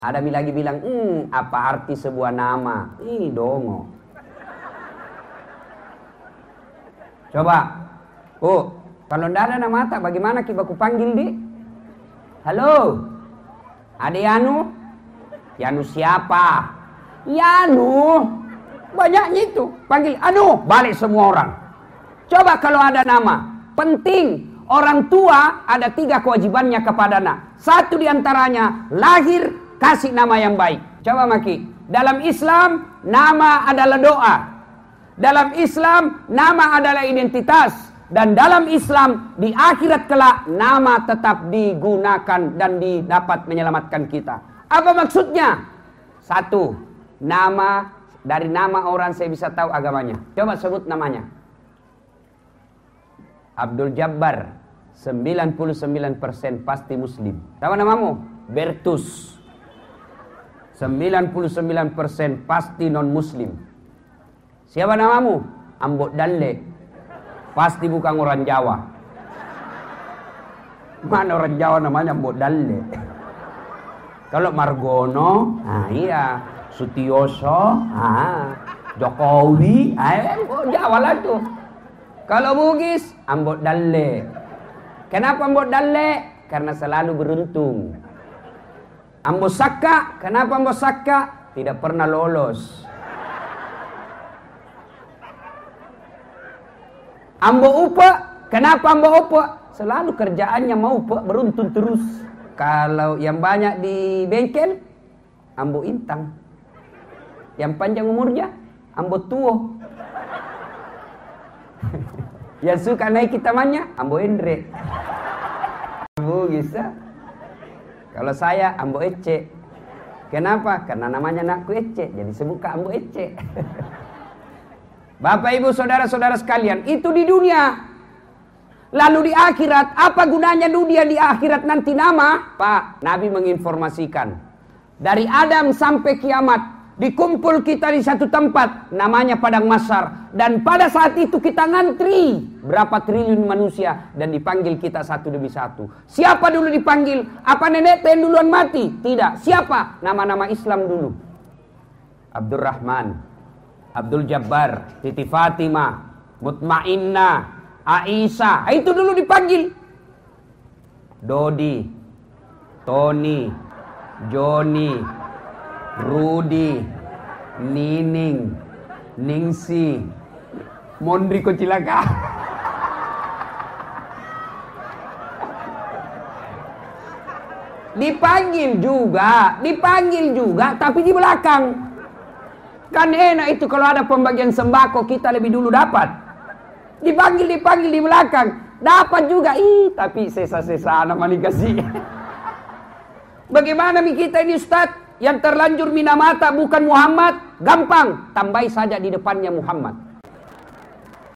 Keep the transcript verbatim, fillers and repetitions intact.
Ada lagi bilang, hmm, apa arti sebuah nama? Ini dongo. Coba, oh, kalau ndak ada nama tak, bagaimana kita ku panggil di? Halo, ada Yanu? Yanu siapa? Yanu, banyaknya itu. Panggil, anu, balik semua orang. Coba kalau ada nama, penting. Orang tua ada tiga kewajibannya kepada anak. Satu diantaranya, lahir, kasih nama yang baik. Coba Maki, dalam Islam, nama adalah doa. Dalam Islam, nama adalah identitas. Dan dalam Islam, di akhirat kelak, nama tetap digunakan dan didapat menyelamatkan kita. Apa maksudnya? Satu, nama, dari nama orang saya bisa tahu agamanya. Coba sebut namanya. Abdul Jabbar, sembilan puluh sembilan persen pasti muslim. Tahu namamu? Bertus, sembilan puluh sembilan persen pasti non muslim. Siapa namamu? Ambot Dalle, pasti bukan orang Jawa. Mana orang Jawa namanya Ambot Dalle? Kalau Margono, ah iya, Sutioso, ah, Jokowi, ah, Jawa lah tuh. Kalau Bugis, Ambot Dalle. Kenapa Ambot Dalle? Karena selalu beruntung. Ambo Saka, kenapa Ambo Saka? Tidak pernah lolos. Ambo Upa, kenapa Ambo Upa? Selalu kerjaannya mau Upa, beruntun terus. Kalau yang banyak di bengkel, Ambo Intang. Yang panjang umurnya, Ambo Tuo. Yang suka naik tamannya, Ambo Endre. Ambo bisa. Kalau saya, Ambo Ece. Kenapa? Karena namanya anakku Ece, jadi sebut Ambo Ece. Bapak ibu saudara-saudara sekalian, itu di dunia. Lalu di akhirat, apa gunanya dunia di akhirat nanti nama? Pak, Nabi menginformasikan. Dari Adam sampai kiamat, dikumpul kita di satu tempat, namanya Padang Mahsyar. Dan pada saat itu kita ngantri berapa triliun manusia dan dipanggil kita satu demi satu. Siapa dulu dipanggil? Apa nenek yang duluan mati? Tidak. Siapa? Nama-nama Islam dulu. Abdurrahman, Abdul Jabbar, Siti Fatimah, Mutmainnah, Aisyah. Itu dulu dipanggil. Dodi, Tony, Joni, Rudi, Nining, Ningsi, Mondri Kocilaka. Dipanggil juga, dipanggil juga, tapi di belakang. Kan enak itu kalau ada pembagian sembako kita lebih dulu dapat. Dipanggil, dipanggil di belakang, dapat juga. Ih, tapi sesa-sesa nama dikasih. Bagaimana mi kita ini Ustaz? Yang terlanjur minamata bukan Muhammad, gampang, tambahi saja di depannya Muhammad.